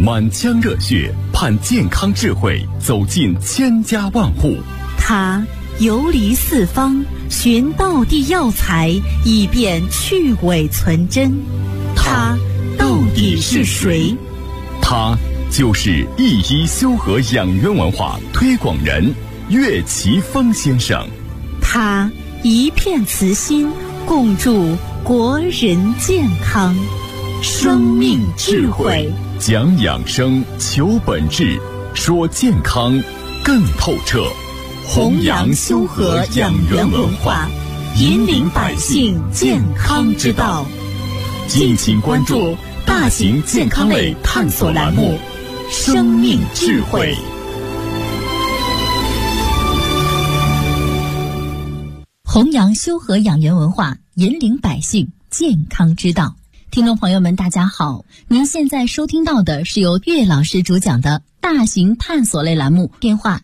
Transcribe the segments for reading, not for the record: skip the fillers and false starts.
满腔热血盼健康智慧走进千家万户。 他游离四方，寻道地药材，以便去伪存真。他到底是谁？ 他就是一一修和养元文化推广人岳奇峰先生。 他一片慈心，共筑国人健康。生命智慧， 讲养生，求本质，说健康更透彻。 弘扬修和养元文化，引领百姓健康之道。 敬请关注大型健康类探索栏目《生命智慧》。 弘扬修和养元文化，引领百姓健康之道。听众朋友们大家好，您现在收听到的是由岳老师主讲的大型探索类栏目，电话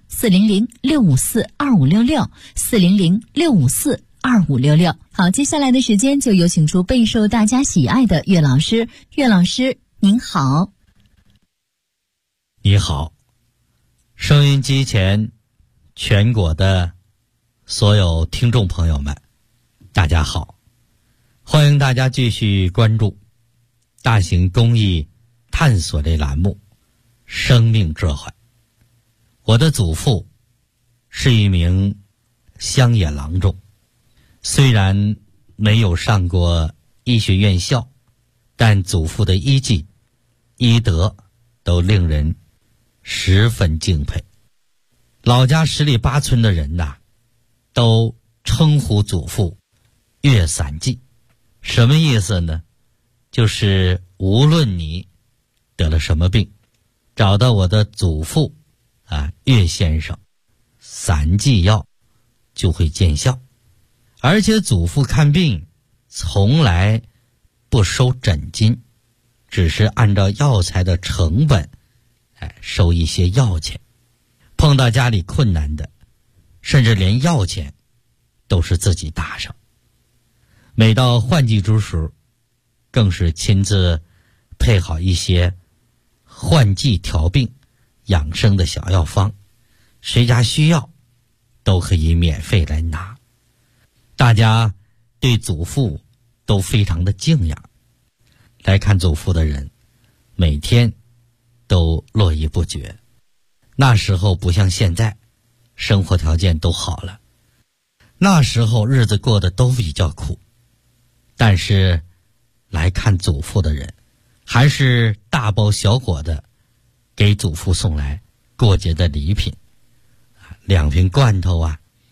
400-654-2566，400-654-2566。好，接下来的时间就有请出备受大家喜爱的岳老师。岳老师您好。 你好，收音机前全国的所有听众朋友们大家好，欢迎大家继续关注大型公益探索类栏目生命智慧。我的祖父是一名乡野郎中，虽然没有上过医学院校，但祖父的医技医德都令人十分敬佩。老家十里八村的人呐，都称呼祖父岳散记。什么意思呢？就是无论你得了什么病，找到我的祖父岳先生，散剂药就会见效。而且祖父看病从来不收诊金，只是按照药材的成本收一些药钱。碰到家里困难的，甚至连药钱都是自己搭上。每到换季之时，更是亲自配好一些换季调病养生的小药方，谁家需要都可以免费来拿。大家对祖父都非常的敬仰，来看祖父的人每天都络绎不绝。那时候不像现在，生活条件都好了，那时候日子过得都比较苦，但是来看祖父的人还是大包小裹的给祖父送来过节的礼品，2瓶罐头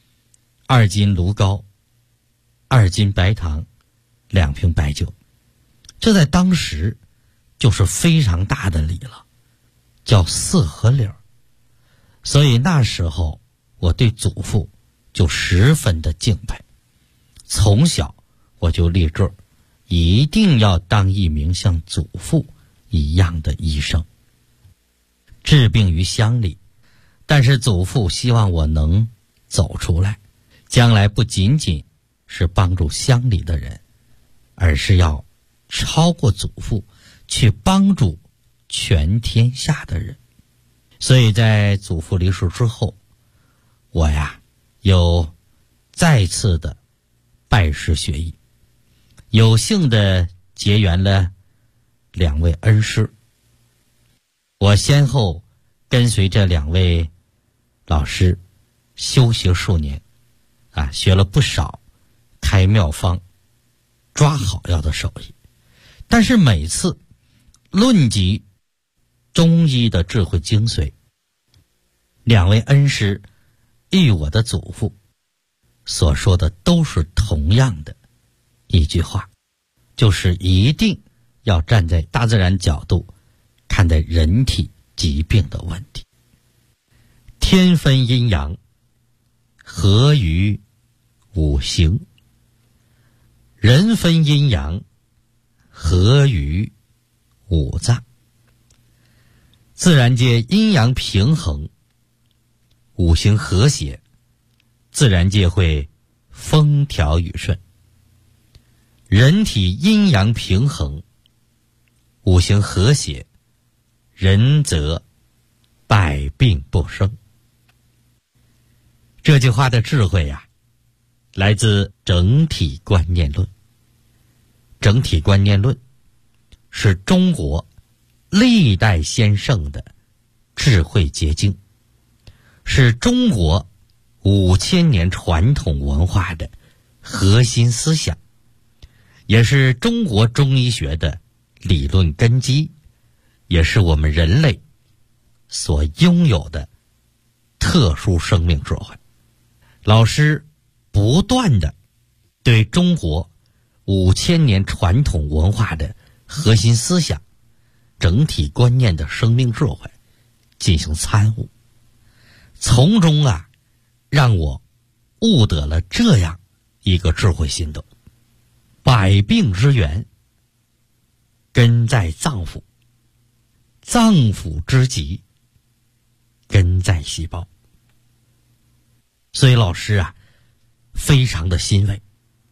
2斤芦膏，2斤白糖，2瓶白酒。这在当时就是非常大的礼了，叫4合礼。所以那时候我对祖父就十分的敬佩，从小我就立志一定要当一名像祖父一样的医生，治病于乡里。但是祖父希望我能走出来，将来不仅仅是帮助乡里的人，而是要超过祖父，去帮助全天下的人。所以在祖父离世之后，我又再次的拜师学艺，有幸的结缘了2位恩师。我先后跟随这2位老师修学数年学了不少开妙方抓好药的手艺。但是每次论及中医的智慧精髓，2位恩师与我的祖父所说的都是同样的一句话，就是一定要站在大自然角度看待人体疾病的问题。天分阴阳，合于五行；人分阴阳，合于五脏。自然界阴阳平衡，五行和谐，自然界会风调雨顺。人体阴阳平衡，五行和谐， 仁则百病不生。这句话的智慧呀，来自整体观念论。整体观念论是中国历代先圣的智慧结晶，是中国5000年传统文化的核心思想，也是中国中医学的理论根基，也是我们人类所拥有的特殊生命智慧。老师不断地对中国5000年传统文化的核心思想、整体观念的生命智慧进行参悟，从中让我悟得了这样一个智慧心得：百病之源根在脏腑，脏腑之疾根在细胞。所以老师非常的欣慰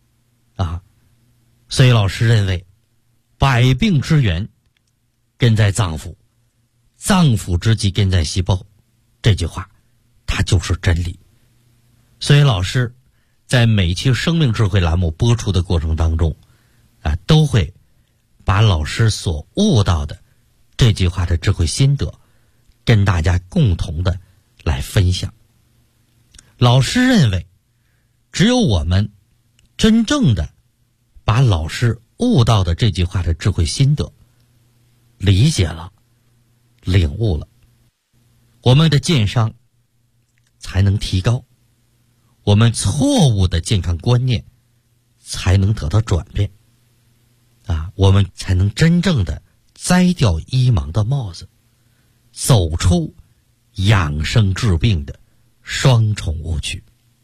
所以老师认为百病之源根在脏腑，脏腑之疾根在细胞，这句话它就是真理。所以老师在每期生命智慧栏目播出的过程当中都会把老师所悟到的这句话的智慧心得跟大家共同的来分享。老师认为，只有我们真正的把老师悟到的这句话的智慧心得理解了、领悟了，我们的健商才能提高，我们错误的健康观念才能得到转变我们才能真正的摘掉医盲的帽子，走出养生治病的双重误区。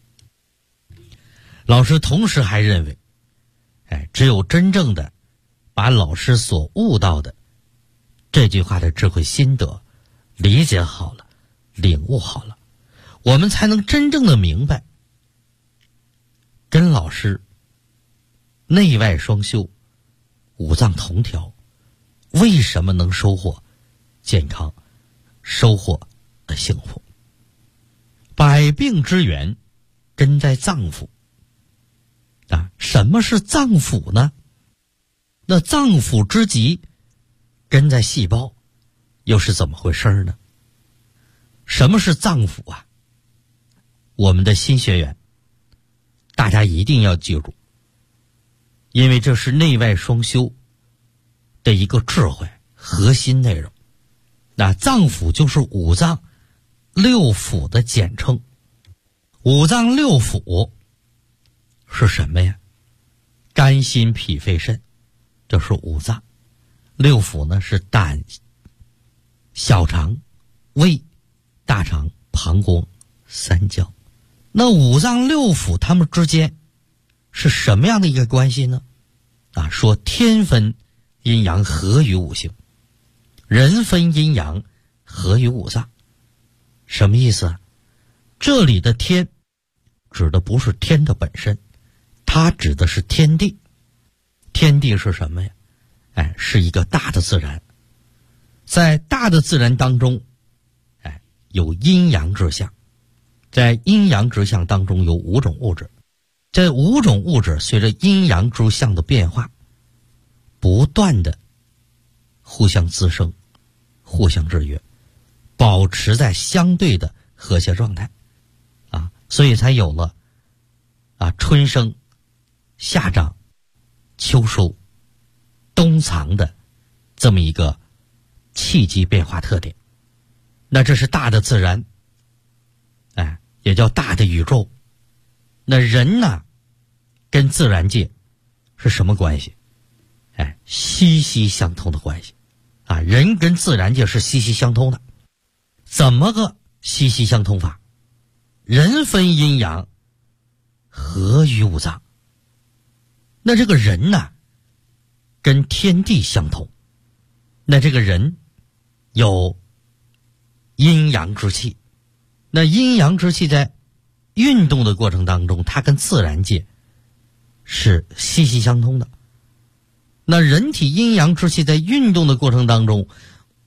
老师同时还认为，只有真正的把老师所悟到的这句话的智慧心得理解好了、领悟好了，我们才能真正的明白，跟老师内外双修、五脏同调，为什么能收获健康、收获幸福。百病之源根在脏腑什么是脏腑呢？那脏腑之疾根在细胞，又是怎么回事呢？什么是脏腑我们的新学员大家一定要记住，因为这是内外双修的一个智慧核心内容。那脏腑就是五脏六腑的简称。五脏六腑是什么呀？肝心脾肺肾，这是五脏。六腑呢是胆、小肠、胃、大肠、膀胱、三焦。那五脏六腑它们之间是什么样的一个关系呢？说天分阴阳合于五行，人分阴阳合于五脏。什么意思这里的天指的不是天的本身，它指的是天地。天地是什么呀？是一个大的自然。在大的自然当中有阴阳之象，在阴阳之象当中有5种物质，这5种物质随着阴阳之象的变化不断的互相滋生、互相制约，保持在相对的和谐状态所以才有了春生、夏长、秋收、冬藏的这么一个气机变化特点。那这是大的自然也叫大的宇宙。那人呢跟自然界是什么关系？息息相通的关系人跟自然界是息息相通的。怎么个息息相通法？人分阴阳合于五脏。那这个人呢跟天地相通，那这个人有阴阳之气，那阴阳之气在运动的过程当中，它跟自然界是息息相通的。那人体阴阳之气在运动的过程当中，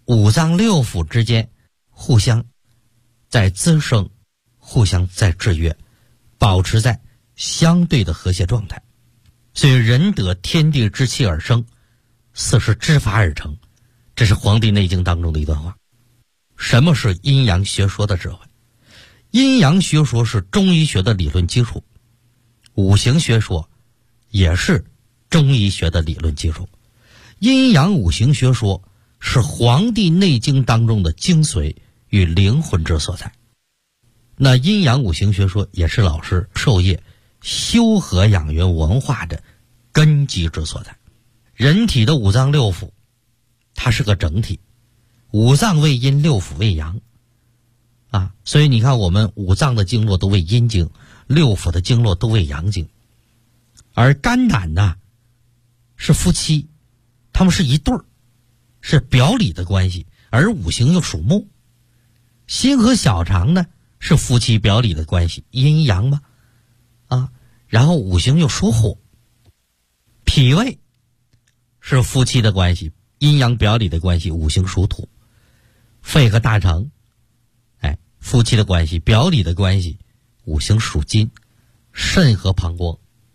五脏六腑之间互相在滋生，互相在制约，保持在相对的和谐状态。所以人得天地之气而生，四时之法而成，这是《黄帝内经》当中的一段话。什么是阴阳学说的智慧？阴阳学说是中医学的理论基础，五行学说也是中医学的理论基础。阴阳五行学说是《黄帝内经》当中的精髓与灵魂之所在。那阴阳五行学说也是老师授业修和养元文化的根基之所在。人体的五脏六腑它是个整体，五脏为阴，六腑为阳啊，所以你看我们五脏的经络都为阴经，六腑的经络都为阳经。而肝胆呢是夫妻，他们是一对儿，是表里的关系，而五行又属木。心和小肠呢是夫妻表里的关系，阴阳嘛啊，然后五行又属火。脾胃是夫妻的关系，阴阳表里的关系，五行属土。肺和大肠夫妻的关系，表里的关系，五行属金。肾和膀胱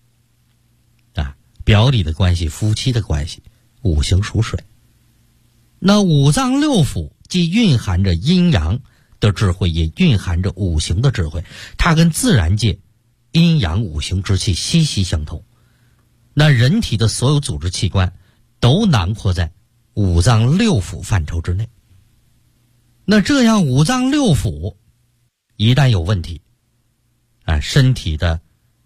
表里的关系，夫妻的关系，五行属水。那五脏六腑既蕴含着阴阳的智慧，也蕴含着五行的智慧，它跟自然界阴阳五行之气息息相通。那人体的所有组织器官都囊括在五脏六腑范畴之内。那这样五脏六腑一旦有问题身体的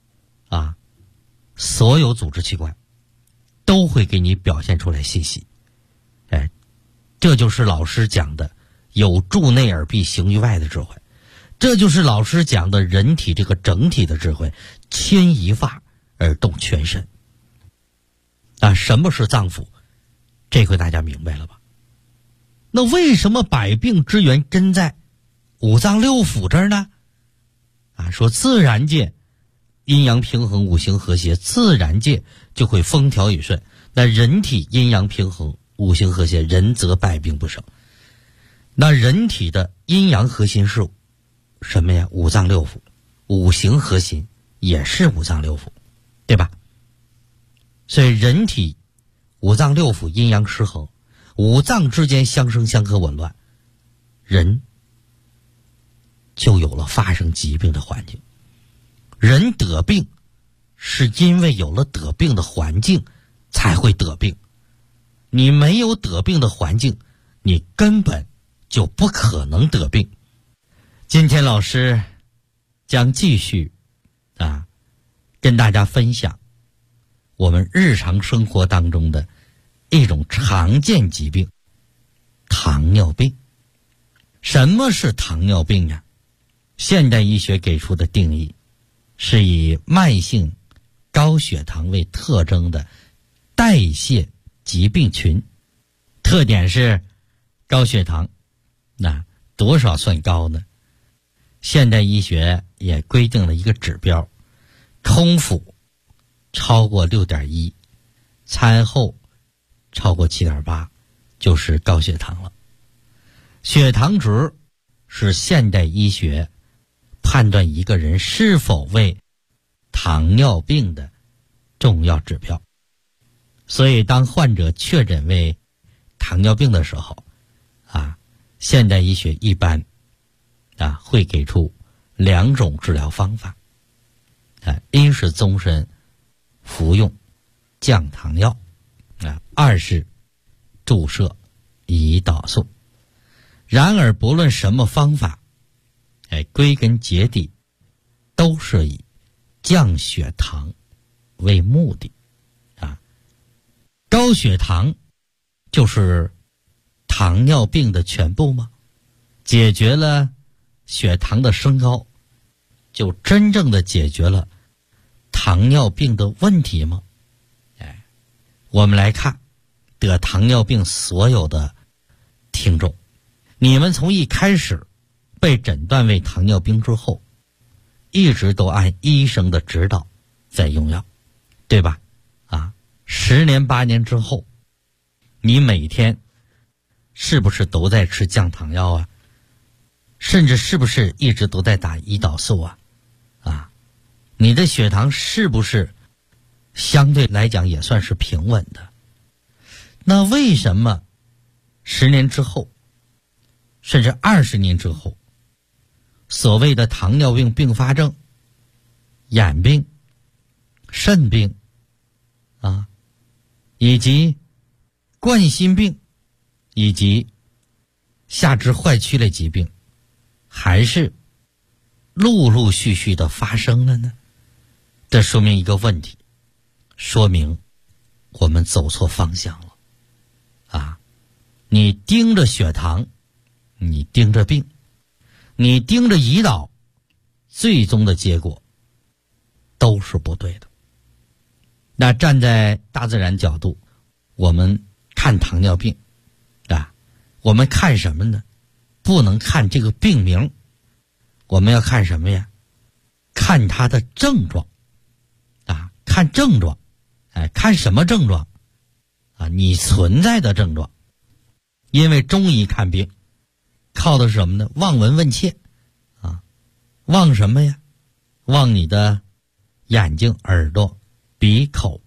所有组织器官都会给你表现出来信息。这就是老师讲的有助内而必行于外的智慧，这就是老师讲的人体这个整体的智慧，牵一发而动全身。什么是脏腑？这回大家明白了吧？那为什么百病之源真在五脏六腑这儿呢？说自然界阴阳平衡，五行和谐，自然界就会风调雨顺。那人体阴阳平衡，五行和谐，人则百病不生。那人体的阴阳核心是什么呀？五脏六腑。五行核心也是五脏六腑，对吧？所以人体五脏六腑阴阳失衡，五脏之间相生相克紊乱，人就有了发生疾病的环境。人得病是因为有了得病的环境才会得病，你没有得病的环境，你根本就不可能得病。今天老师将继续跟大家分享我们日常生活当中的一种常见疾病——糖尿病。什么是糖尿病呀？现代医学给出的定义是以慢性高血糖为特征的代谢疾病群，特点是高血糖。那多少算高呢？现代医学也规定了一个指标，空腹超过 6.1， 餐后超过 7.8， 就是高血糖了。血糖值是现代医学判断一个人是否为糖尿病的重要指标。所以当患者确诊为糖尿病的时候现代医学一般会给出2种治疗方法。一是终身服用降糖药，2是注射胰岛素。然而不论什么方法归根结底都是以降血糖为目的高血糖就是糖尿病的全部吗？解决了血糖的升高，就真正的解决了糖尿病的问题吗？我们来看得糖尿病所有的听众，你们从一开始被诊断为糖尿病之后，一直都按医生的指导在用药，对吧？10年8年之后，你每天是不是都在吃降糖药啊？甚至是不是一直都在打胰岛素啊？你的血糖是不是相对来讲也算是平稳的？那为什么10年之后，甚至20年之后，所谓的糖尿病并发症、眼病、肾病以及冠心病以及下肢坏曲类疾病还是陆陆续续的发生了呢？这说明一个问题，说明我们走错方向了你盯着血糖，你盯着病，你盯着胰岛，最终的结果都是不对的。那站在大自然角度，我们看糖尿病我们看什么呢？不能看这个病名，我们要看什么呀？看它的症状看症状看什么症状你存在的症状。因为中医看病靠的是什么呢？望闻问切望什么呀？望你的眼睛、耳朵、鼻、口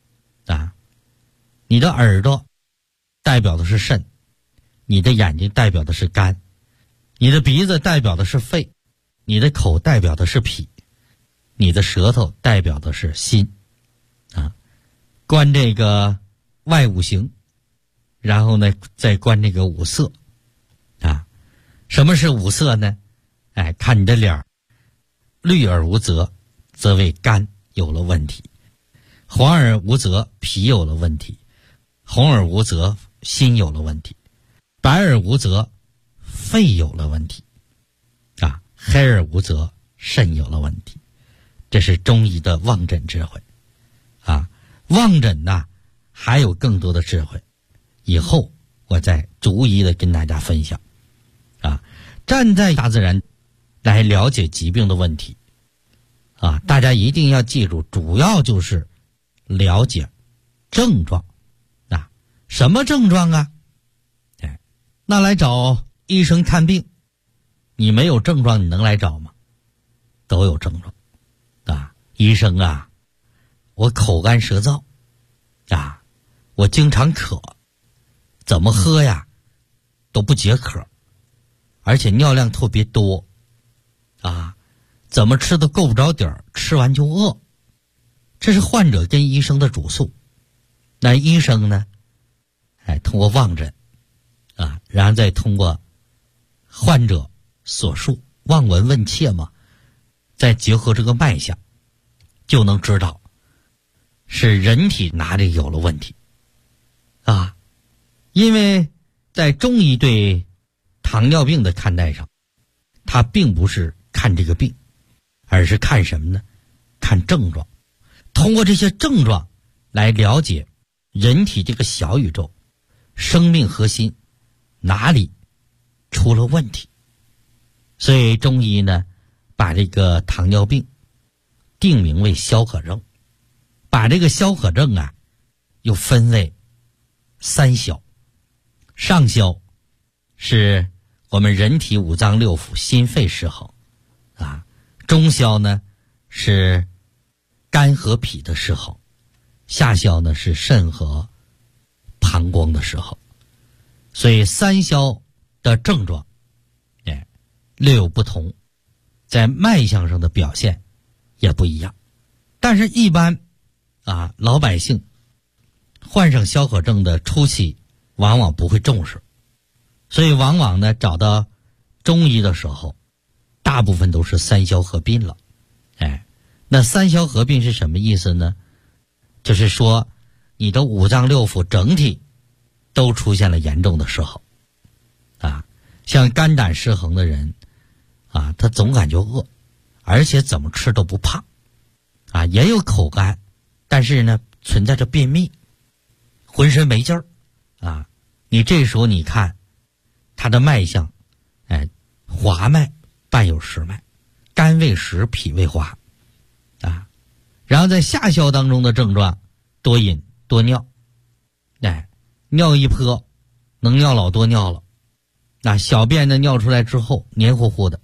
你的耳朵代表的是肾，你的眼睛代表的是肝，你的鼻子代表的是肺，你的口代表的是脾，你的舌头代表的是心观这个外五行，然后呢再观这个五色什么是五色呢？看你的脸绿而无泽，则为肝有了问题；黄而无泽，脾有了问题；红而无泽，心有了问题；白而无泽，肺有了问题黑而无泽，肾有了问题。这是中医的望诊智慧望诊还有更多的智慧，以后我再逐一的跟大家分享站在大自然来了解疾病的问题大家一定要记住，主要就是了解症状什么症状那来找医生看病，你没有症状你能来找吗？都有症状医生我口干舌燥我经常渴，怎么喝呀都不解渴，而且尿量特别多怎么吃都够不着底儿，吃完就饿。这是患者跟医生的主诉。那医生呢通过望诊然后再通过患者所述，望闻问切嘛，再结合这个脉象，就能知道是人体哪里有了问题因为在中医对糖尿病的看待上，它并不是看这个病，而是看什么呢？看症状。通过这些症状来了解人体这个小宇宙生命核心哪里出了问题。所以中医呢把这个糖尿病定名为消渴症，把这个消渴症又分为3消。上消是我们人体五脏六腑心肺失衡中消呢是肝和脾的失衡，下消呢是肾和膀胱的失衡。所以3消的症状略有不同，在脉象上的表现也不一样。但是一般老百姓患上消渴症的初期往往不会重视，所以往往呢找到中医的时候，大部分都是3消合并了。那3消合并是什么意思呢？就是说你的五脏六腑整体都出现了严重的失衡像肝胆失衡的人他总感觉饿，而且怎么吃都不胖也有口干，但是呢存在着便秘，浑身没劲儿你这时候你看他的脉象滑脉伴有实脉，肝胃实，脾胃滑然后在下消当中的症状，多饮多尿尿一泼能尿老多尿了，那小便呢尿出来之后黏糊糊的。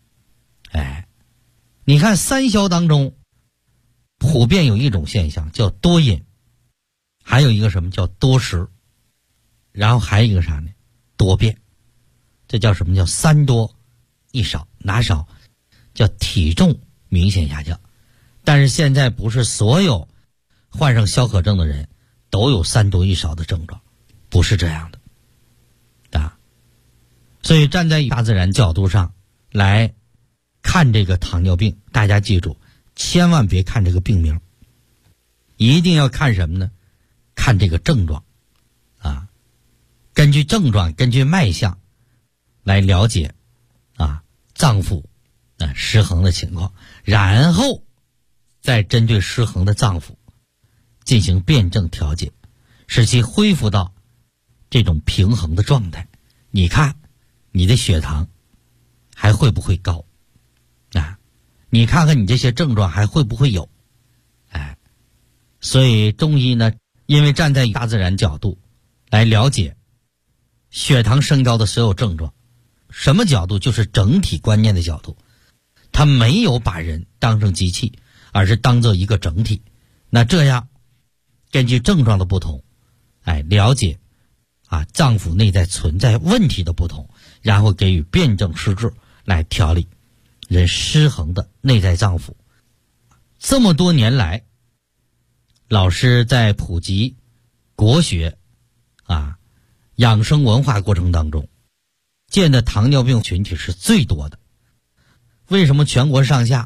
你看三消当中普遍有一种现象叫多饮，还有一个什么叫多食，然后还有一个啥呢？多便。这叫什么？叫三多一少。哪少？叫体重明显下降。但是现在不是所有患上消渴症的人都有三多一少的症状，不是这样的啊。所以站在大自然角度上来看这个糖尿病，大家记住，千万别看这个病名，一定要看什么呢？看这个症状啊，根据症状，根据脉象来了解脏腑失衡的情况，然后再针对失衡的脏腑进行辩证调节，使其恢复到这种平衡的状态。你看你的血糖还会不会高你看看你这些症状还会不会有。所以中医呢，因为站在大自然角度来了解血糖升高的所有症状，什么角度？就是整体观念的角度，他没有把人当成机器，而是当做一个整体。那这样根据症状的不同了解脏腑内在存在问题的不同，然后给予辩证施治来调理人失衡的内在脏腑。这么多年来，老师在普及国学养生文化过程当中，见的糖尿病群体是最多的。为什么全国上下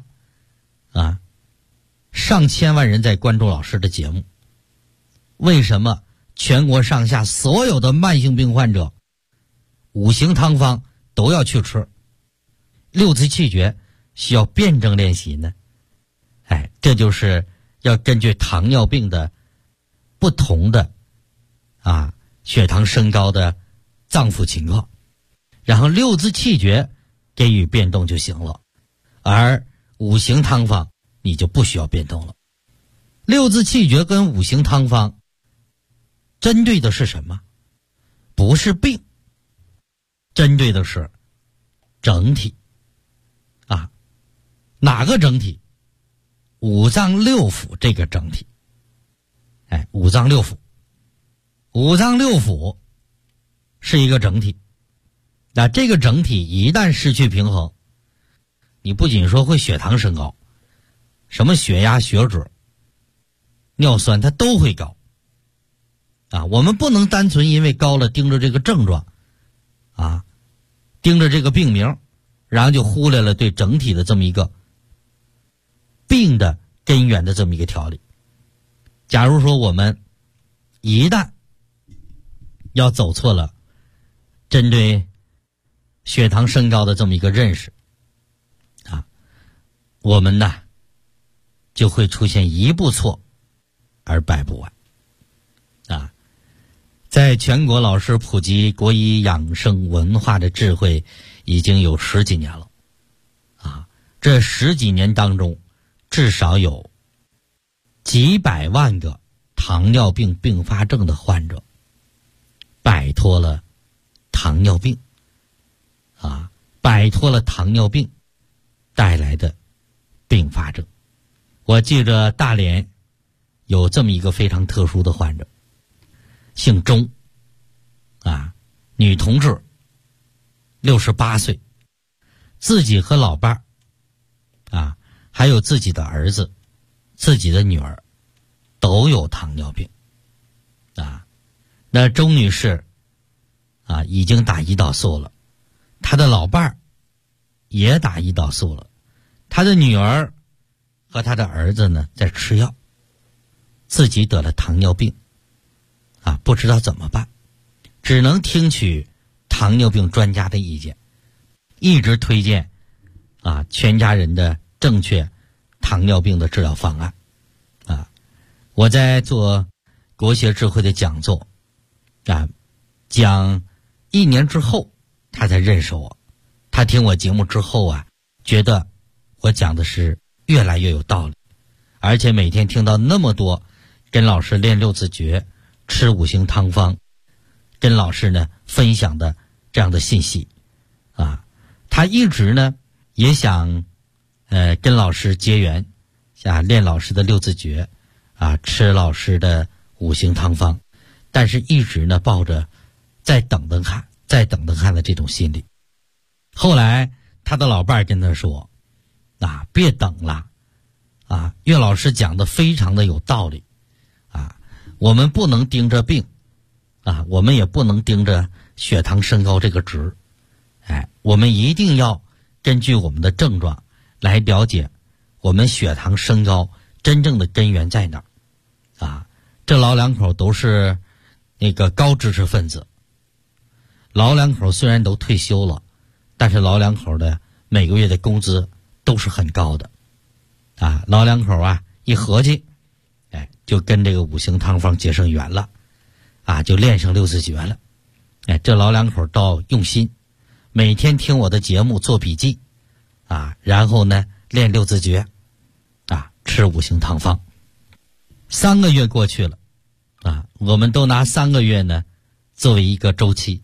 上千万人在关注老师的节目？为什么全国上下所有的慢性病患者五行汤方都要去吃，六字气诀需要辩证练习呢？这就是要根据糖尿病的不同的血糖升高的脏腑情况，然后六字气诀给予变动就行了，而五行汤方你就不需要变动了。六字气诀跟五行汤方针对的是什么？不是病，针对的是整体哪个整体？五脏六腑这个整体。五脏六腑，五脏六腑是一个整体。那这个整体一旦失去平衡，你不仅说会血糖升高，什么血压、血脂、尿酸它都会高我们不能单纯因为高了盯着这个症状盯着这个病名，然后就忽略了对整体的这么一个病的根源的这么一个调理。假如说我们一旦要走错了针对血糖升高的这么一个认识我们呢就会出现一步错而百步完在全国老师普及国医养生文化的智慧已经有10几年了这10几年当中，至少有几百万个糖尿病并发症的患者摆脱了糖尿病摆脱了糖尿病带来的并发症。我记着大连有这么一个非常特殊的患者，姓钟女同志，68岁，自己和老伴还有自己的儿子、自己的女儿都有糖尿病那钟女士已经打胰岛素了，她的老伴儿也打胰岛素了，她的女儿和她的儿子呢在吃药，自己得了糖尿病不知道怎么办，只能听取糖尿病专家的意见，一直推荐全家人的正确糖尿病的治疗方案我在做国学智慧的讲座讲1年之后他才认识我，他听我节目之后觉得我讲的是越来越有道理，而且每天听到那么多跟老师练六字诀、吃五行汤方跟老师呢分享的这样的信息啊。他一直呢也想跟老师结缘，想练老师的六字诀啊，吃老师的五行汤方，但是一直呢抱着再等等看的这种心理。后来他的老伴儿跟他说啊，别等了啊，岳老师讲的非常的有道理啊，我们不能盯着病啊，我们也不能盯着血糖升高这个值，我们一定要根据我们的症状来了解我们血糖升高真正的根源在哪儿啊。这老两口都是那个高知识分子，老两口虽然都退休了，但是老两口的每个月的工资都是很高的啊。老两口啊一合计，就跟这个五行汤方结上缘了啊，就练上六字诀了。这老两口倒用心，每天听我的节目做笔记啊，然后呢练六字诀啊，吃五行汤方。3个月过去了啊，我们都拿3个月呢作为一个周期，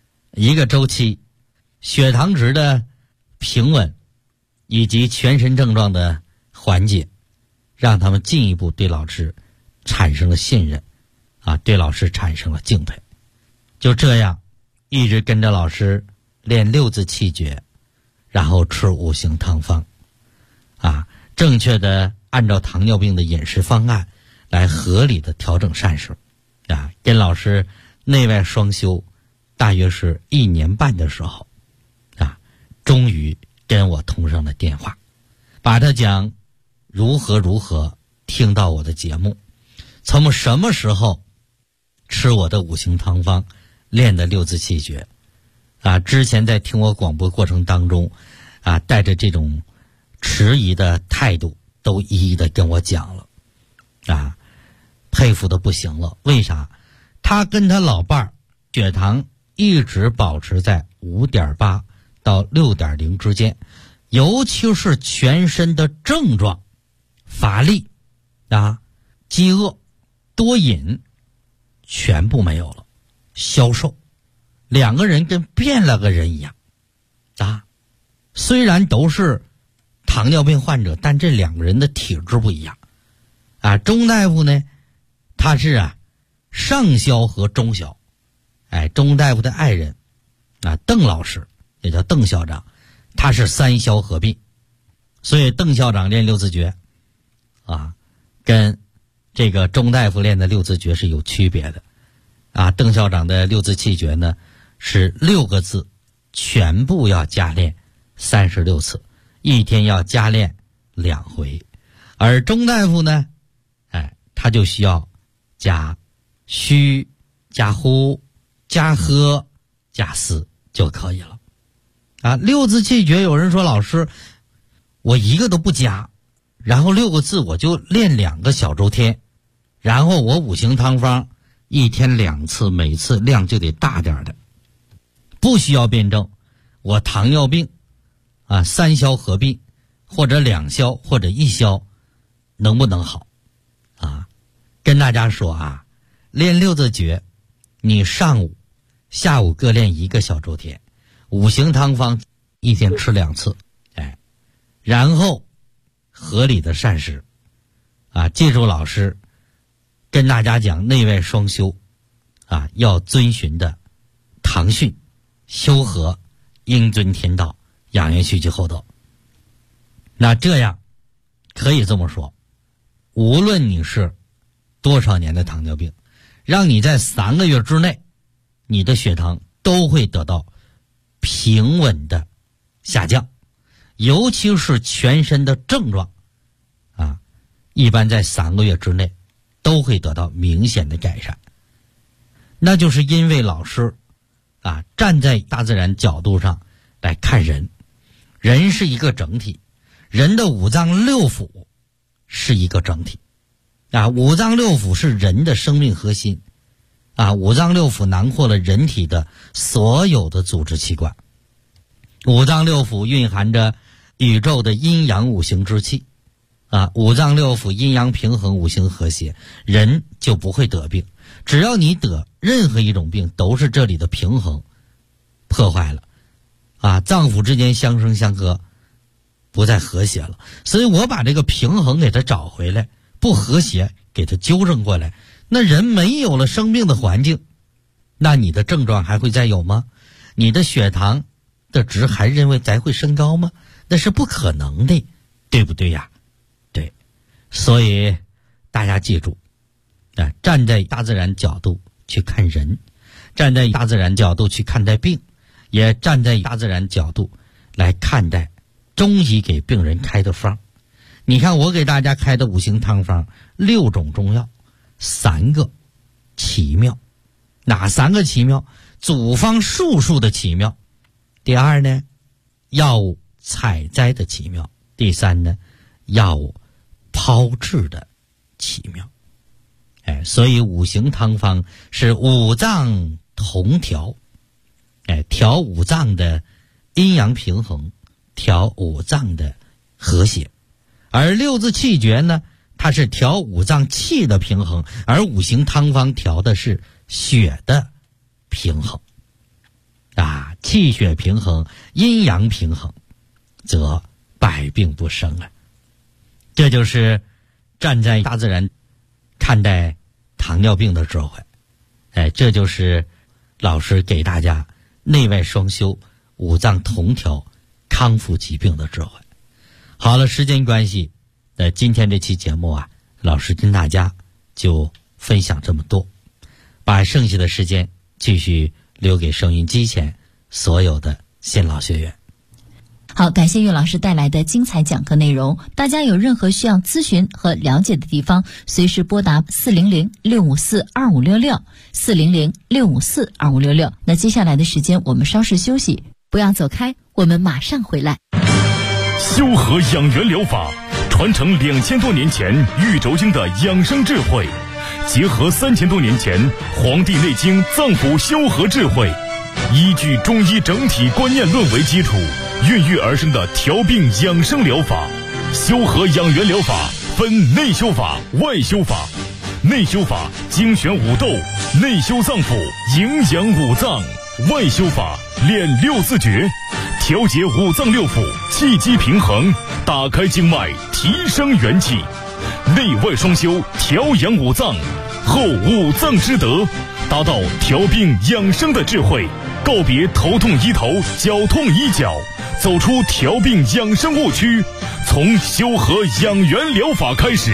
血糖值的平稳以及全身症状的缓解，让他们进一步对老师产生了信任啊，对老师产生了敬佩。就这样一直跟着老师练六字气诀，然后吃五行汤方啊，正确的按照糖尿病的饮食方案来合理的调整膳食啊，跟老师内外双修大约是1年半的时候啊，终于跟我通上了电话，把他讲如何听到我的节目，从什么时候吃我的五行汤方，练的六字气诀啊，之前在听我广播过程当中啊，带着这种迟疑的态度都一一的跟我讲了啊，佩服的不行了。为啥？他跟他老伴儿血糖一直保持在5.8到6.0之间，尤其是全身的症状，乏力啊、饥饿、多饮全部没有了，消瘦，2个人跟变了个人一样啊。虽然都是糖尿病患者，但这2个人的体质不一样啊。钟大夫呢，他是上消和中消，钟大夫的爱人啊，邓老师也叫邓校长，他是3消合并，所以邓校长练六字诀啊，跟这个钟大夫练的六字诀是有区别的啊。邓校长的六字气诀呢是6个字，全部要加练36次，一天要加练2回，而钟大夫呢，他就需要加虚、加呼、加喝、加思就可以了啊。六字气诀，有人说老师，我一个都不加，然后6个字我就练2个小周天，然后我五行汤方一天2次，每次量就得大点的，不需要辩证。我糖尿病啊，3消合并，或者2消，或者1消，能不能好啊？跟大家说啊，练六字诀，你上午、下午各练1个小周天，五行汤方一天吃2次，然后合理的膳食啊，记住老师跟大家讲内外双修啊，要遵循的唐训、修和、应遵天道、养元蓄积厚德。那这样可以这么说，无论你是多少年的糖尿病，让你在3个月之内，你的血糖都会得到平稳的下降，尤其是全身的症状啊，一般在3个月之内都会得到明显的改善。那就是因为老师啊，站在大自然角度上来看人，人是一个整体，人的5脏6腑是一个整体啊。5脏6腑是人的生命核心啊，5脏6腑囊括了人体的所有的组织器官，5脏6腑蕴含着宇宙的阴阳5行之气啊，5脏6腑阴阳平衡，5行和谐，人就不会得病。只要你得任何一种病都是这里的平衡破坏了啊，脏腑之间相生相克，不再和谐了。所以我把这个平衡给它找回来，不和谐给它纠正过来，那人没有了生病的环境，那你的症状还会再有吗？你的血糖的值还认为再会升高吗？那是不可能的，对不对呀？对，所以大家记住，站在大自然角度去看人，站在大自然角度去看待病，也站在大自然角度来看待中医给病人开的方。你看我给大家开的五行汤方，6种中药，3个奇妙。哪3个奇妙？组方术数的奇妙。第2呢，药物采摘的奇妙。第3呢，药物炮制的奇妙。所以五行汤方是五脏同调，调五脏的阴阳平衡，调五脏的和谐。而6字气诀呢，它是调五脏气的平衡，而五行汤方调的是血的平衡啊，气血平衡，阴阳平衡，则百病不生啊。这就是站在大自然看待糖尿病的智慧。这就是老师给大家内外双修，五脏同调，康复疾病的智慧。好了，时间关系，今天这期节目啊，老师跟大家就分享这么多，把剩下的时间继续留给收音机前所有的新老学员。 好，感谢岳老师带来的精彩讲课内容。大家有任何需要咨询和了解的地方，随时拨打400-654-2566 400-654-2566。那接下来的时间我们稍事休息，不要走开，我们马上回来。 修和养元疗法传承2000多年前玉轴经的养生智慧，结合3000多年前《黄帝内经》脏腑修和智慧，依据中医整体观念论为基础，孕育而生的调病养生疗法。修和养元疗法分内修法、外修法。内修法精选五斗，内修脏腑，营养五脏；外修法练6字诀，调节五脏六腑，气机平衡，打开经脉，提升元气。内外双修，调养五脏，后五脏之德，达到调病养生的智慧。告别头痛医头，脚痛医脚，走出调病养生误区，从修和养元疗法开始。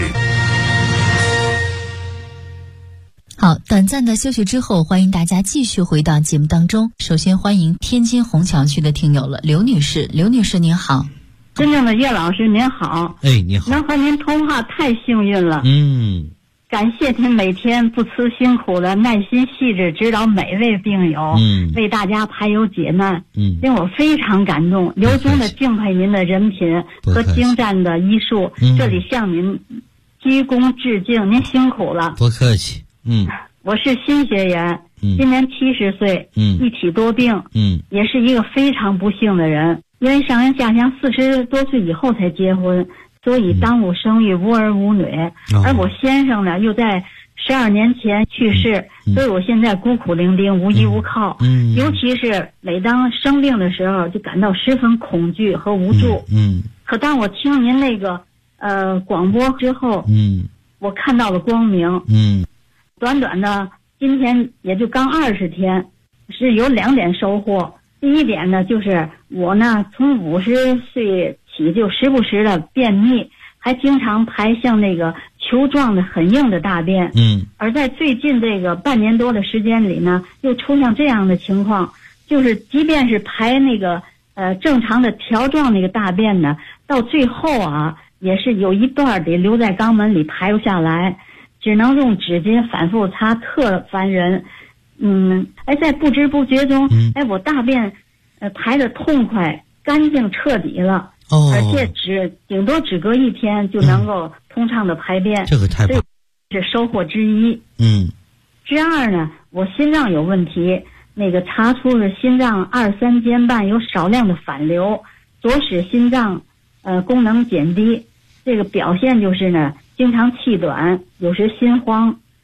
好，短暂的休息之后，欢迎大家继续回到节目当中。首先欢迎天津虹桥区的听友了，刘女士。刘女士您好。 真正的岳老师您好。 你好。 能和您通话太幸运了。感谢您每天不辞辛苦的耐心细致指导每位病友，为大家排忧解难，令我非常感动，由衷的敬佩您的人品和精湛的医术，这里向您鞠躬致敬，您辛苦了。 不客气。 我是新学员，今年70岁，一体多病，也是一个非常不幸的人，因为上人下乡40多岁以后才结婚，所以耽误生育，无儿无女，而我先生呢又在12年前去世，所以我现在孤苦伶仃，无依无靠，尤其是每当生病的时候就感到十分恐惧和无助。可当我听您那个广播之后，我看到了光明。短短的今天也就刚20天，是有2点收获。第一点呢，就是我呢从50岁起就时不时的便秘，还经常排像那个球状的很硬的大便。而在最近这个半年多的时间里呢，又出现这样的情况，就是即便是排那个正常的条状那个大便呢，到最后啊也是有一段得留在肛门里排不下来，只能用纸巾反复擦，特烦人。在不知不觉中，我大便排得痛快、干净、彻底了，而且顶多只隔1天就能够通畅的排便， 这个太棒， 这是收获之一。之二呢，我心脏有问题，那个查出了心脏2、3间瓣有少量的反流，左使心脏功能减低，这个表现就是呢，经常气短，有时心慌，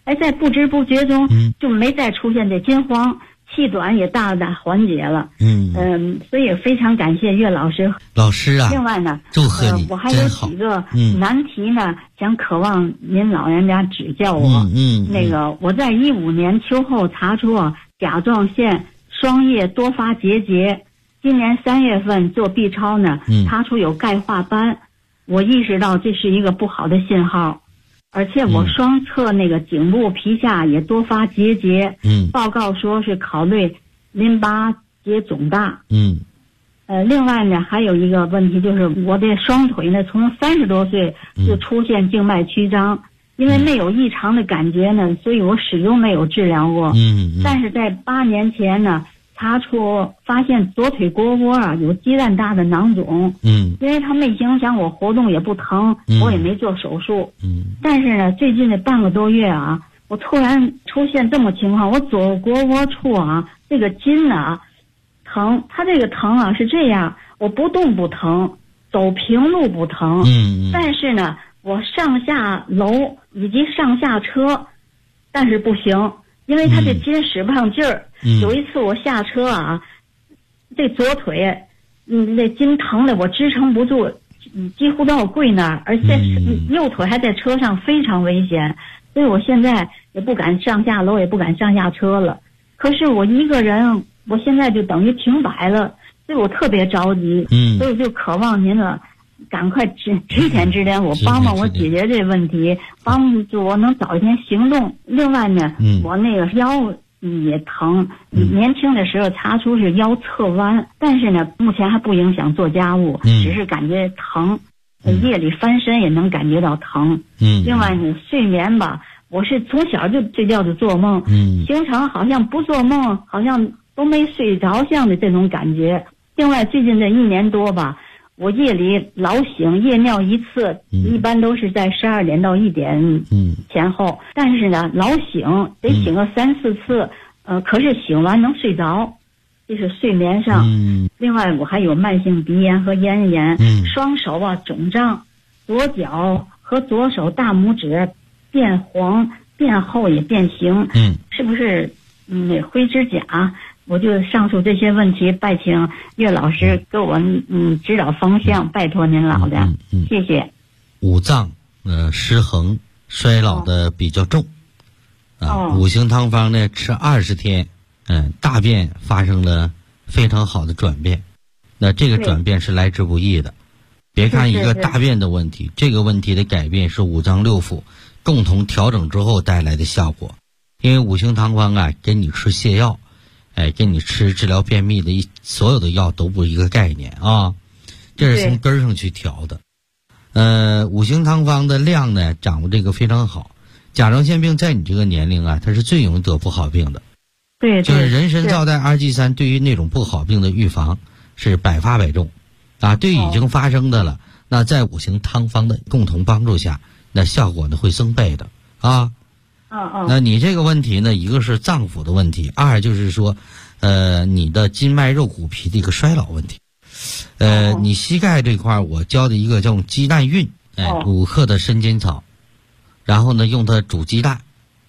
在不知不觉中就没再出现这金黄，气短也大大缓解了。所以非常感谢岳老师。 老师啊， 另外呢， 祝贺你， 我还有几个难题呢，想渴望您老人家指教我。那个我在15年秋后查出甲状腺双叶多发结节，今年3月份做 B 超呢，查出有钙化斑，我意识到这是一个不好的信号。而且我双侧那个颈部皮下也多发结节，报告说是考虑淋巴结肿大。另外呢，还有一个问题就是我的双腿呢，从30多岁就出现静脉曲张，因为没有异常的感觉呢，所以我始终没有治疗过。但是在8年前呢，发现左腿腘窝有鸡蛋大的囊肿。因为它没影响我活动，也不疼，我也没做手术。但是呢，最近的半个多月我突然出现这么情况，我左腘窝处这个筋疼，它这个疼是这样，我不动不疼，走平路不疼。但是呢，我上下楼以及上下车，但是不行，因为它这筋使不上劲儿。有一次我下车这左腿那筋疼的我支撑不住，几乎都要跪那儿，而且右腿还在车上，非常危险。所以我现在也不敢上下楼，也不敢上下车了。可是我一个人，我现在就等于停摆了，所以我特别着急。所以就渴望您了，赶快指点我，帮帮我解决这问题，帮助我能早一天行动。另外呢，我那个腰也疼，年轻的时候查出是腰侧弯，但是呢，目前还不影响做家务，只是感觉疼，夜里翻身也能感觉到疼。另外呢，睡眠吧，我是从小就睡觉就做梦，形成好像不做梦，好像都没睡着像的这种感觉。另外最近这1年多吧，我夜里老醒，夜尿一次，一般都是在12点到1点前后，但是呢，老醒得醒个3、4次，可是醒完能睡着，这是睡眠上。另外我还有慢性鼻炎和咽炎，双手肿胀，左脚和左手大拇指变黄、变厚也变形，是不是灰指甲？我就上述这些问题，拜请岳老师给我指导方向，拜托您老的，谢谢。 五脏失衡衰老的比较重五行汤方呢吃20天，大便发生了非常好的转变，那这个转变是来之不易的。别看一个大便的问题，这个问题的改变是5脏6腑共同调整之后带来的效果。因为五行汤方给你吃泻药，给你吃治疗便秘的所有的药都不是一个概念这是从根儿上去调的。五行汤方的量呢掌握这个非常好。甲状腺病在你这个年龄它是最容易得不好病的。 对， 就是人参皂苷2G3对于那种不好病的预防是100发100中对于已经发生的了，那在五行汤方的共同帮助下，那效果呢会增倍的那你这个问题呢，一个是脏腑的问题，二就是说你的筋脉肉骨皮的一个衰老问题。你膝盖这块我教的一个叫鸡蛋运5克的生筋草，然后呢用它煮鸡蛋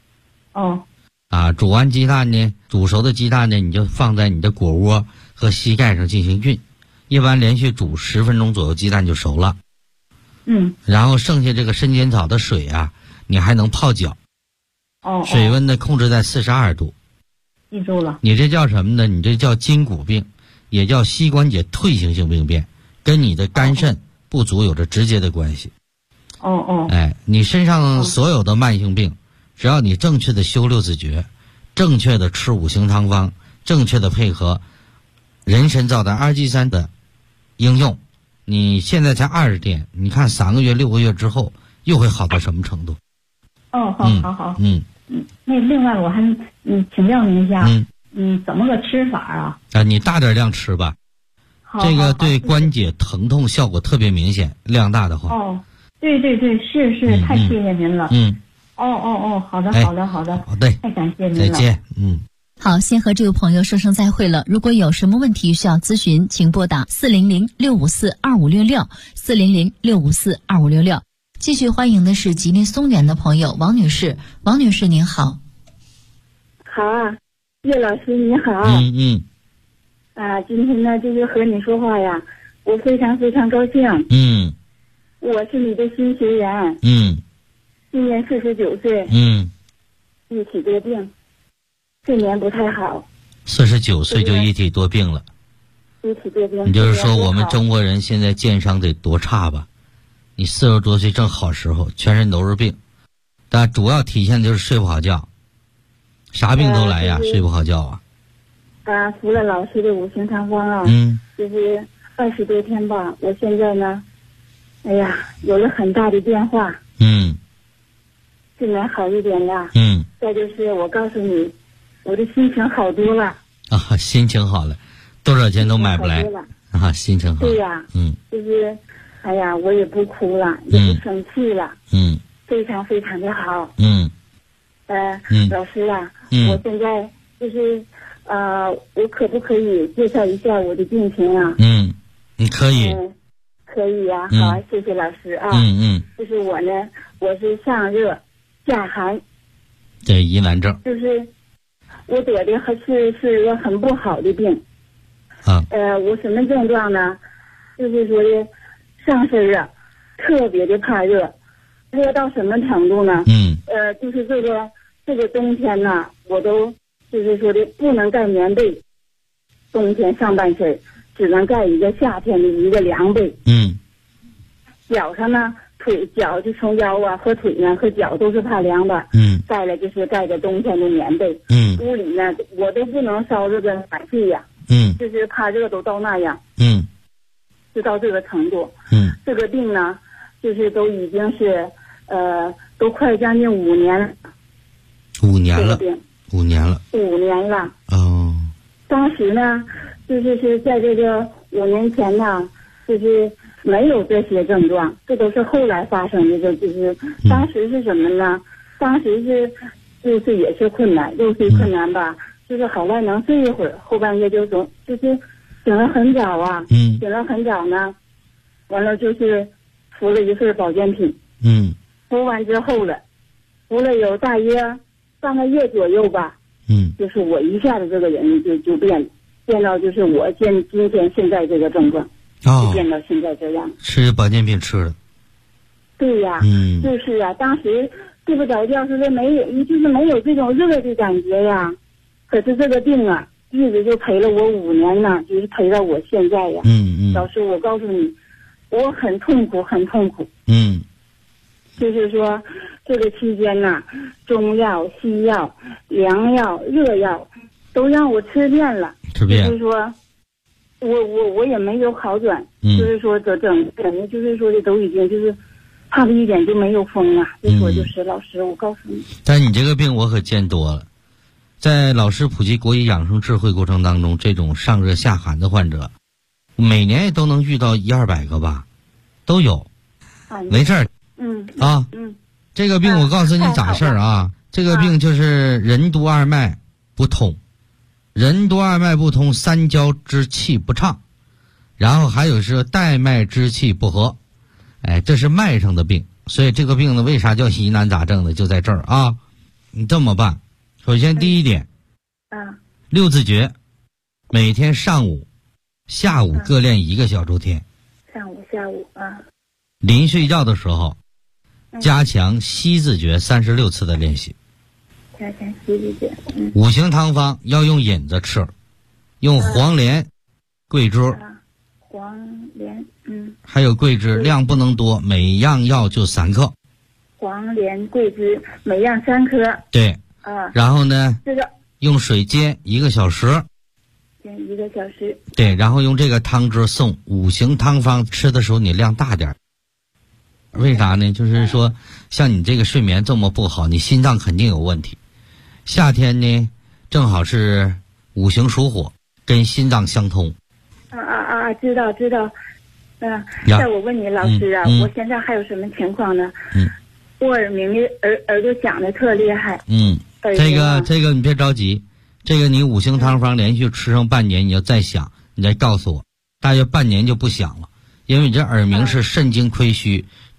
煮完鸡蛋呢，煮熟的鸡蛋呢，你就放在你的腘窝和膝盖上进行运，一般连续煮10分钟左右，鸡蛋就熟了。然后剩下这个生筋草的水你还能泡脚。水温呢控制在42度。 记住了。你这叫什么呢？你这叫筋骨病，也叫膝关节退行性病变，跟你的肝肾不足有着直接的关系。你身上所有的慢性病，只要你正确的修6字诀，正确的吃五行汤方，正确的配合人参皂苷2G3的应用，你现在才20天，你看3个月6个月之后又会好到什么程度？ 好。那另外我还请教您一下，怎么个吃法你大点量吃吧，这个对关节疼痛效果特别明显，量大的话。 对，是，太谢谢您了。好的，好的，太感谢您了。 再见。 好，先和这位朋友说声再会了。如果有什么问题需要咨询，请拨打400-654-2566，400-654-2566。 继续欢迎的是吉林松原的朋友王女士。王女士您好。 好啊，叶老师你好。今天呢就是和你说话呀，我非常非常高兴。我是你的新学员。今年49岁。一体多病，睡眠不太好。 49岁就一体多病了。 一体多病。 你就是说我们中国人现在健康得多差吧？你40多岁正好时候，全身都是病，但主要体现就是睡不好觉。啥病都来呀，睡不好觉啊。 服了老师的五行汤方啊，就是20多天吧。我现在呢，哎呀，有了很大的变化。睡眠好一点了。再就是我告诉你，我的心情好多了。 心情好了，多少钱都买不来心情好。 对呀。就是哎呀，我也不哭了，也不生气了。非常非常的好。老师啊，我现在就是我可不可以介绍一下我的病情啊？ 你可以。 可以呀。好，谢谢老师啊。就是我呢，我是上热下寒。 对，疑难症。 就是我得的是个很不好的病。我什么症状呢？就是说的上身热，特别的怕热，热到什么程度呢？就是这个冬天呢，我都就是说的不能盖棉被，冬天上半身只能盖一个夏天的一个凉被。脚上呢，脚就从腰啊和腿呢和脚都是怕凉的。再来就是盖着冬天的棉被。屋里呢我都不能烧热的暖气呀。就是怕热都到那样。就到这个程度。这个病呢，就是都已经是都快将近5年了。 5年了。5年了。 5年了。当时呢，就是在这个5年前呢，就是没有这些症状，这都是后来发生的。就是当时是什么呢？当时是就是也是困难，入睡困难吧，就是好赖能睡一会儿，后半夜就是醒了很早啊。醒了很早呢，完了就是服了一份保健品。服完之后了，服了有大约半个月左右吧。就是我一下子这个人就变到就是我今天现在这个症状。就变到现在这样。 吃保健品吃了。 对呀。就是啊，当时睡不着觉，就是没有这种热的感觉呀。可是这个病啊，一直就陪了我5年呢，就是陪到我现在呀。老师，我告诉你，我很痛苦，很痛苦。就是说，这个期间呢，中药、西药、凉药、热药，都让我吃遍了。就是说，我也没有好转。就是说，整个就是说的都已经就是差的一点就没有风了。就说就是老师，我告诉你。 但你这个病我可见多了，在老师普及国医养生智慧过程当中，这种上热下寒的患者，每年也都能遇到100-200个吧，都有。没事儿。这个病我告诉你咋事儿啊？这个病就是任督二脉不通，任督二脉不通，三焦之气不畅，然后还有是带脉之气不和。这是脉上的病。所以这个病呢，为啥叫疑难杂症呢？就在这儿啊。你这么办，首先第一点，6字诀，每天上午下午各练1个小周天。 上午下午临睡觉的时候加强西字诀36次的练习。 加强西字诀。 五行汤方要用引子吃，用黄连、桂枝。 黄连。 还有桂枝，量不能多，每样药就3克。 黄连、桂枝每样3克。 对。然后呢， 这个用水煎1个小时。 煎1个小时。 对，然后用这个汤汁送。五行汤方吃的时候你量大点。为啥呢？就是说像你这个睡眠这么不好，你心脏肯定有问题。夏天呢正好是五行属火，跟心脏相通。 知道。那我问你老师啊，我现在还有什么情况呢？我耳鸣的耳朵响的特厉害。 这个你别着急，这个你五行汤方连续吃上半年，你要再响，你再告诉我，大约半年就不响了。因为你这耳鸣是肾经亏虚，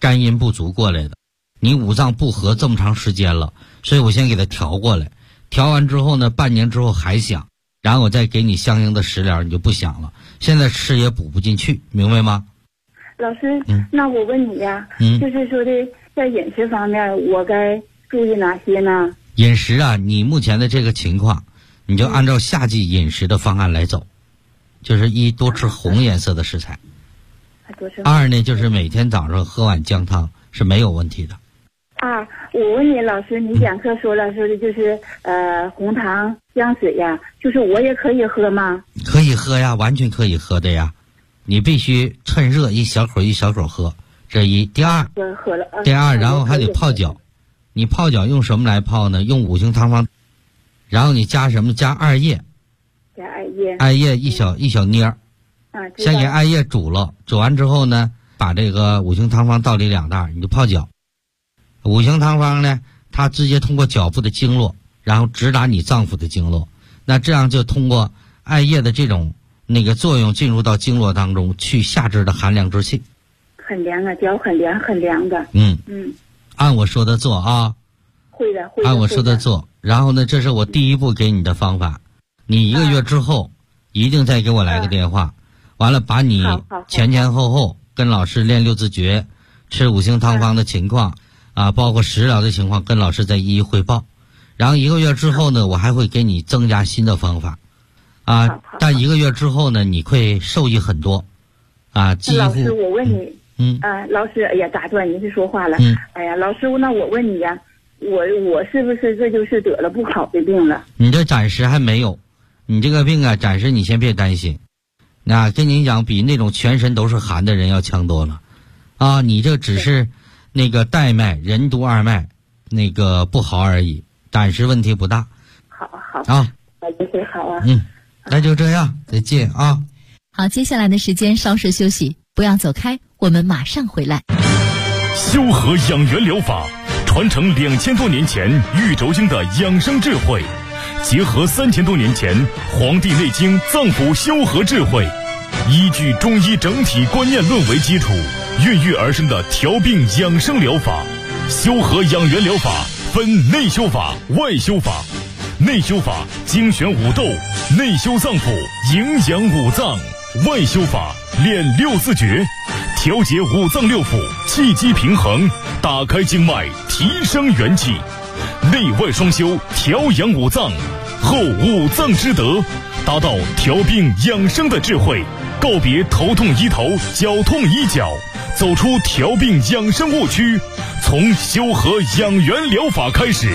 肝阴不足过来的，你五脏不和这么长时间了，所以我先给他调过来，调完之后呢，半年之后还想，然后我再给你相应的食疗，你就不想了。现在吃也补不进去，明白吗？ 老师，那我问你呀，就是说的在饮食方面，我该注意哪些呢？ 饮食啊，你目前的这个情况，你就按照夏季饮食的方案来走，就是一多吃红颜色的食材，二呢就是每天早上喝碗姜汤是没有问题的。 我问你，老师，你讲课说了说的就是红糖姜水呀，就是我也可以喝吗？ 可以喝呀，完全可以喝的呀。你必须趁热一小口一小口喝，这一。第二，然后还得泡脚。你泡脚用什么来泡呢？用五行汤方，然后你加什么？加艾叶。 加艾叶。 艾叶一小捏儿。先给艾叶煮了，煮完之后呢，把这个五行汤方倒里2袋，你就泡脚。五行汤方呢，它直接通过脚部的经络，然后直达你脏腑的经络。那这样就通过艾叶的这种那个作用进入到经络当中，去下肢的寒凉之气。 很凉啊，脚很凉的。 按我说的做啊。 会的。 按我说的做。然后呢，这是我第一步给你的方法。你1个月之后，一定再给我来个电话。完了，把你前后跟老师练6字诀，吃五行汤方的情况包括食疗的情况，跟老师再一一汇报。然后1个月之后呢，我还会给你增加新的方法。但1个月之后呢，你会受益很多几乎。 老师，我问你，老师，哎呀，打断您是说话了。哎呀，老师，那我问你呀，我是不是这就是得了不好的病了？ 你这暂时还没有，你这个病暂时你先别担心。跟您讲，比那种全身都是寒的人要强多了你这只是那个带脉任督二脉那个不好而已，暂时问题不大。 好好一会好啊。 那就这样，再见啊。 好，接下来的时间稍事休息，不要走开，我们马上回来。 修和养元疗法传承2000多年前玉轴经的养生智慧，结合3000多年前《黄帝内经》脏腑修和智慧，依据中医整体观念论为基础，孕育而生的调病养生疗法。修和养元疗法分内修法、外修法。内修法精选五斗，内修脏腑，营养五脏；外修法练6字诀，调节五脏六腑，气机平衡，打开经脉，提升元气。内外双修，调养五脏，后五脏之德，达到调病养生的智慧。告别头痛医头，脚痛医脚，走出调病养生误区，从修和养元疗法开始。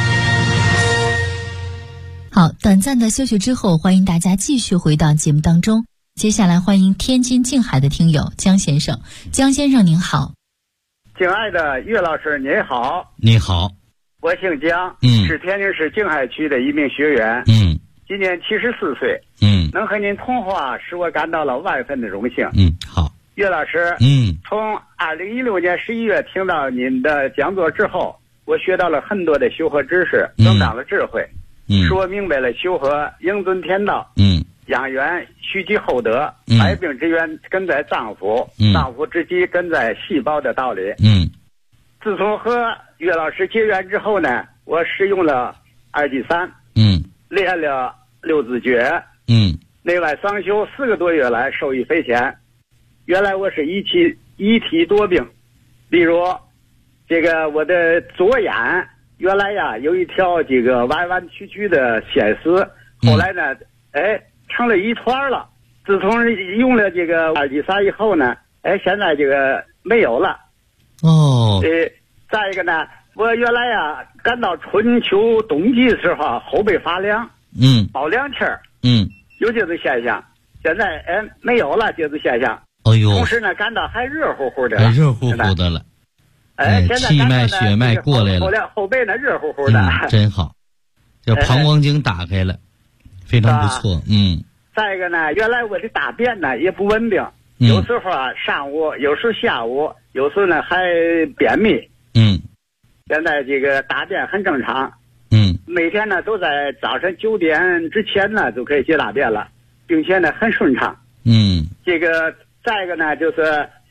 好，短暂的休息之后，欢迎大家继续回到节目当中。接下来欢迎天津静海的听友江先生。江先生您好。 敬爱的岳老师您好。 你好。 我姓江，是天津市静海区的一名学员，今年74岁，能和您通话使我感到了万分的荣幸。 好。 岳老师，从2016年11月听到您的讲座之后，我学到了很多的修和知识，增长了智慧，使我明白了修和应遵天道，养元蓄积厚德，百病之源根在脏腑，脏腑之基根在细胞的道理。自从和岳老师结缘之后呢，我使用了2剂3，练了6字诀，内外双修4个多月来受益匪浅。原来我是一体多病，比如这个我的左眼原来呀有一条这个弯弯曲曲的血丝，后来呢成了一团了。自从用了这个2剂3以后呢，现在这个没有了。再一个呢，我原来呀感到春秋冬季的时候后背发凉，冒凉气儿，有这种现象。现在没有了这种现象。同时呢感到还热乎乎的了， 热乎乎的了。 现在气脉血脉过来了， 后背呢热乎乎的， 真好。这膀胱经打开了，非常不错。 再一个呢，原来我的大便呢也不稳定，有时候上午，有时候下午，有时候呢还便秘。现在这个大便很正常。每天呢都在早晨9点之前呢就可以解大便了，并且呢很顺畅。这个再一个呢就是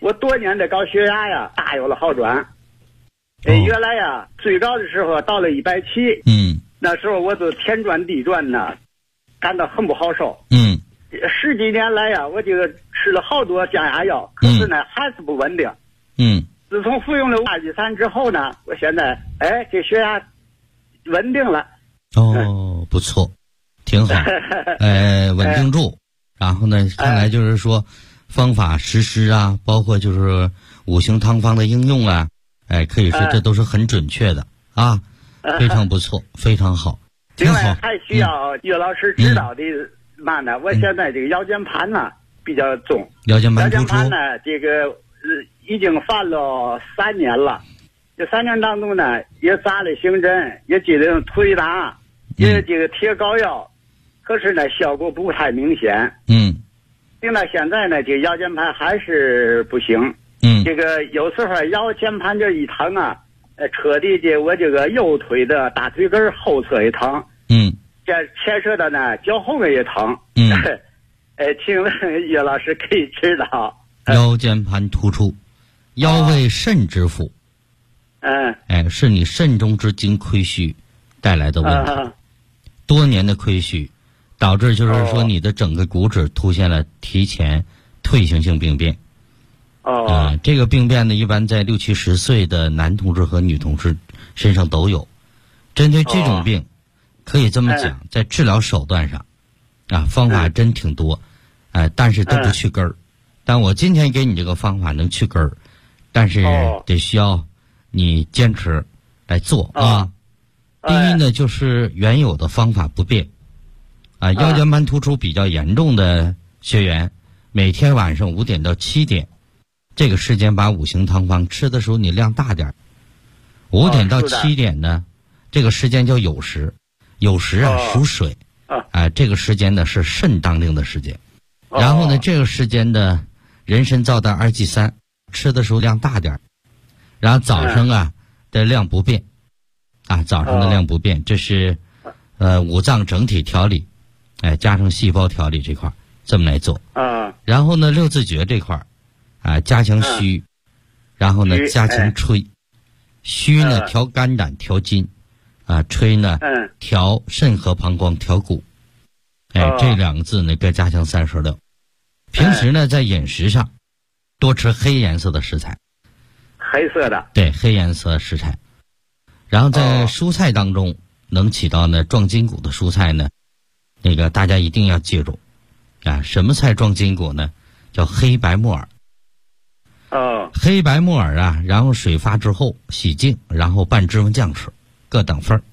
我多年的高血压呀，大有了好转。原来呀，最高的时候到了170。那时候我都天转地转呢，感到很不好受。10几年来呀，我这个吃了好多降压药，可是呢还是不稳定。自从服用了阿吉3之后呢，我现在这血压稳定了。 不错，挺好。稳定住。然后呢，看来就是说方法实施啊，包括就是五行汤方的应用啊，可以说这都是很准确的啊，非常不错，非常好。 另外还需要岳老师指导的嘛呢？我现在这个腰间盘呢比较重， 腰间盘呢这个已经犯了3年了。这3年当中呢，也扎了行针，也进行推拿，也这个贴膏药，可是呢效果不太明显。听到现在呢，这个腰间盘还是不行。这个有时候腰间盘这一疼啊，彻底我这个右腿的大腿根后侧也疼。这牵涉的呢脚后跟也疼。请问岳老师可以指导。 腰间盘突出，腰为肾之府。是你肾中之精亏虚带来的问题。多年的亏虚导致就是说你的整个骨质出现了提前退行性病变。这个病变呢一般在60、70岁的男同志和女同志身上都有。针对这种病可以这么讲，在治疗手段上方法真挺多，但是都不去根儿。但我今天给你这个方法能去根儿，但是得需要你坚持来做啊。第一呢，就是原有的方法不变。腰间盘突出比较严重的学员，每天晚上5点到7点，这个时间把五行汤方吃的时候你量大点。5点到7点呢，这个时间叫酉时，酉时属水，这个时间呢是肾当令的时间。然后呢，这个时间的人参皂苷2G 3吃的时候量大点，然后早上的量不变，早上的量不变，这是五脏整体调理，加上细胞调理这块这么来做。然后呢，六字诀这块加强虚，然后呢加强吹。虚呢调肝胆调筋，吹呢调肾和膀胱调骨。这2个字呢各加强36。平时呢在饮食上多吃黑颜色的食材。 黑色的。对， 黑颜色的食材。然后在蔬菜当中能起到呢壮筋骨的蔬菜呢，那个大家一定要记住什么菜壮筋骨呢？叫黑白木耳。黑白木耳然后水发之后洗净，然后拌芝麻酱吃，各等份。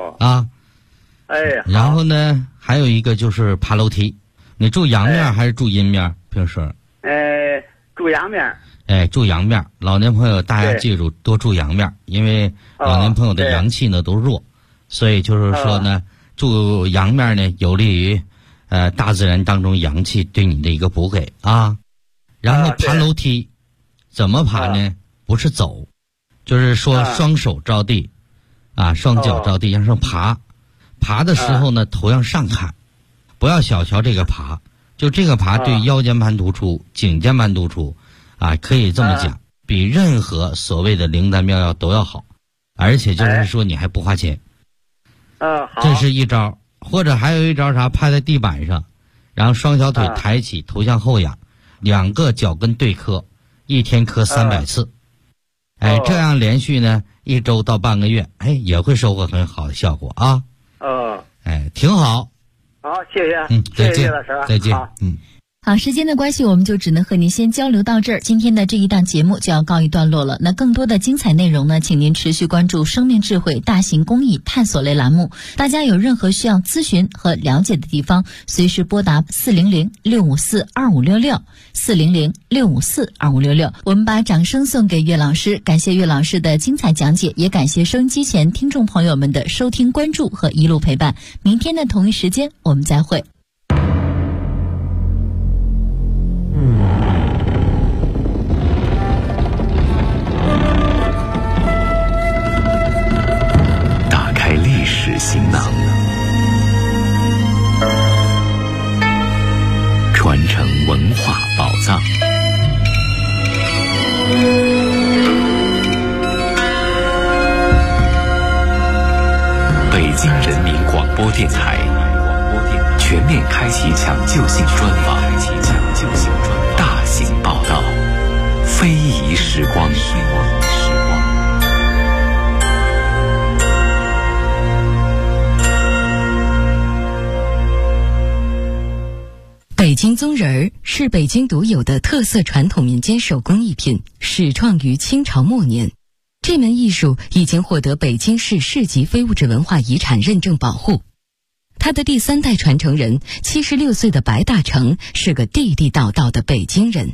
然后呢还有一个就是爬楼梯。你住阳面还是住阴面？平时住阳面。 住阳面。老年朋友大家记住多住阳面，因为老年朋友的阳气呢都弱，所以就是说呢住阳面呢有利于大自然当中阳气对你的一个补给然后爬楼梯怎么爬呢？不是走，就是说双手着地双脚着地向上爬。爬的时候呢头向上看，不要小瞧这个爬，就这个爬对腰间盘突出、颈间盘突出可以这么讲，比任何所谓的灵丹妙药都要好，而且就是说你还不花钱。这是一招。或者还有一招趴在地板上，然后双小腿抬起，头向后仰，2个脚跟对磕，一天磕300次。这样连续呢1周到半个月，也会收获很好的效果挺好。 好，谢谢。 再见， 老师。 再见。 好，时间的关系，我们就只能和您先交流到这儿。今天的这一档节目就要告一段落了。那更多的精彩内容呢，请您持续关注生命智慧大型公益探索类栏目。大家有任何需要咨询和了解的地方，随时拨打400-654-2566 400-654-2566。我们把掌声送给岳老师，感谢岳老师的精彩讲解，也感谢收音机前听众朋友们的收听关注和一路陪伴。明天的同一时间我们再会。 行囊，传承文化宝藏。 京人民广播电台全面开启抢救性专访，大型报道，非遗时光。 北京宗人儿是北京独有的特色传统民间手工艺品，始创于清朝末年。这门艺术已经获得北京市市级非物质文化遗产认证保护。他的第3代传承人76岁的白大成是个地地道道的北京人。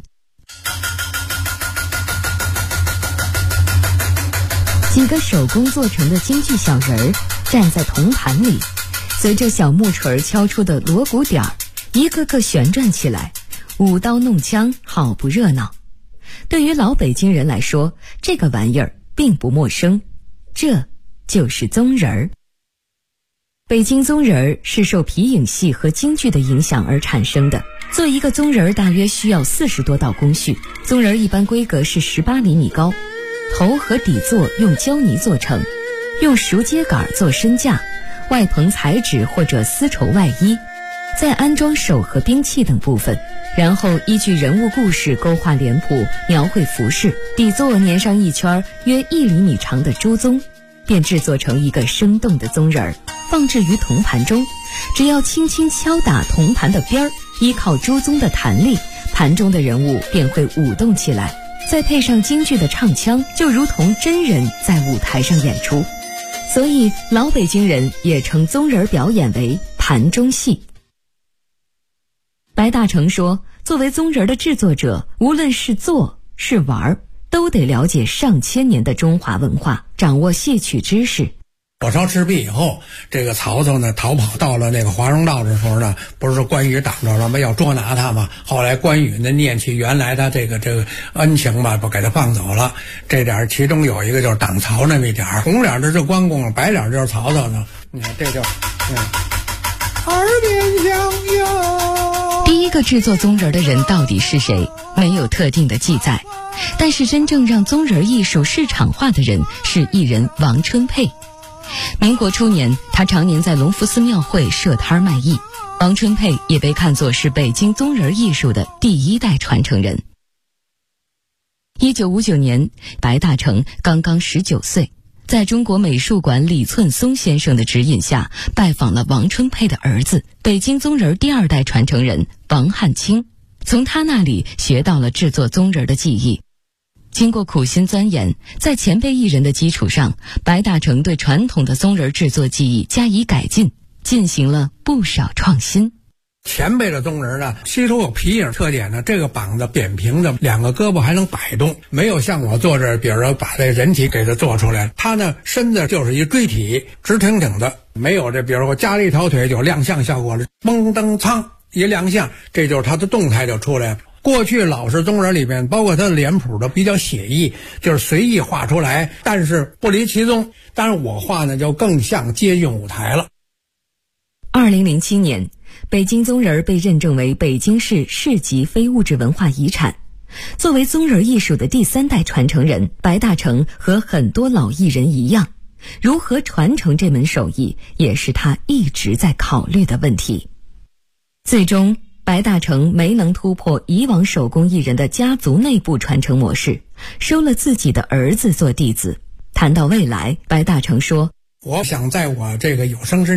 几个手工做成的京剧小人儿站在铜盘里，随着小木锤敲出的锣鼓点儿，一个个旋转起来，舞刀弄枪，好不热闹。对于老北京人来说，这个玩意儿并不陌生，这就是宗人儿。北京宗人儿是受皮影戏和京剧的影响而产生的。做一个宗人儿大约需要40多道工序，宗人儿一般规格是18厘米高，头和底座用胶泥做成，用熟秸秆做身架，外棚彩纸或者丝绸外衣，再安装手和兵器等部分，然后依据人物故事勾画脸谱，描绘服饰，底座粘上一圈约1厘米长的朱宗，便制作成一个生动的宗人儿，放置于铜盘中。只要轻轻敲打铜盘的边儿，依靠朱宗的弹力，盘中的人物便会舞动起来，再配上京剧的唱腔，就如同真人在舞台上演出。所以老北京人也称宗人表演为盘中戏。白大成说，作为宗人的制作者，无论是做是玩，都得了解上千年的中华文化，掌握戏曲知识。 火烧赤壁以后，这个曹操呢逃跑到了那个华容道的时候呢，不是关羽挡着了吗？要捉拿他嘛。后来关羽呢念起原来他这个恩情吧，不给他放走了。这点其中有一个就是挡曹那么一点，红脸的是关公，白脸就是曹操呢。你看这就耳边响哟。 第一个制作宗人的人到底是谁，没有特定的记载。但是真正让宗人艺术市场化的人是艺人王春佩。民国初年，他常年在隆福寺庙会设摊卖艺。王春佩也被看作是北京宗人艺术的第1代传承人。1959年，白大成刚刚19岁，在中国美术馆李寸松先生的指引下，拜访了王春佩的儿子，北京宗人第2代传承人王汉卿，从他那里学到了制作宗人的技艺。经过苦心钻研，在前辈艺人的基础上，白大成对传统的宗人制作技艺加以改进，进行了不少创新。 前辈的宗人呢，吸收有皮影特点呢，这个膀子扁平的，2个胳膊还能摆动，没有像我做这，比如说把这人体给它做出来，他呢身子就是一锥体，直挺挺的，没有这，比如说我加了一条腿有亮相效果了，嘣噔噌一亮相，这就是他的动态就出来了。过去老式宗人里面，包括他的脸谱都比较写意，就是随意画出来，但是不离其宗。但是我画呢，就更像接近舞台了。 2007年，北京宗人被认证为北京市市级非物质文化遗产。作为宗人艺术的第3代传承人，白大成和很多老艺人一样，如何传承这门手艺，也是他一直在考虑的问题。最终，白大成没能突破以往手工艺人的家族内部传承模式，收了自己的儿子做弟子。谈到未来，白大成说， 我想在我这个有生之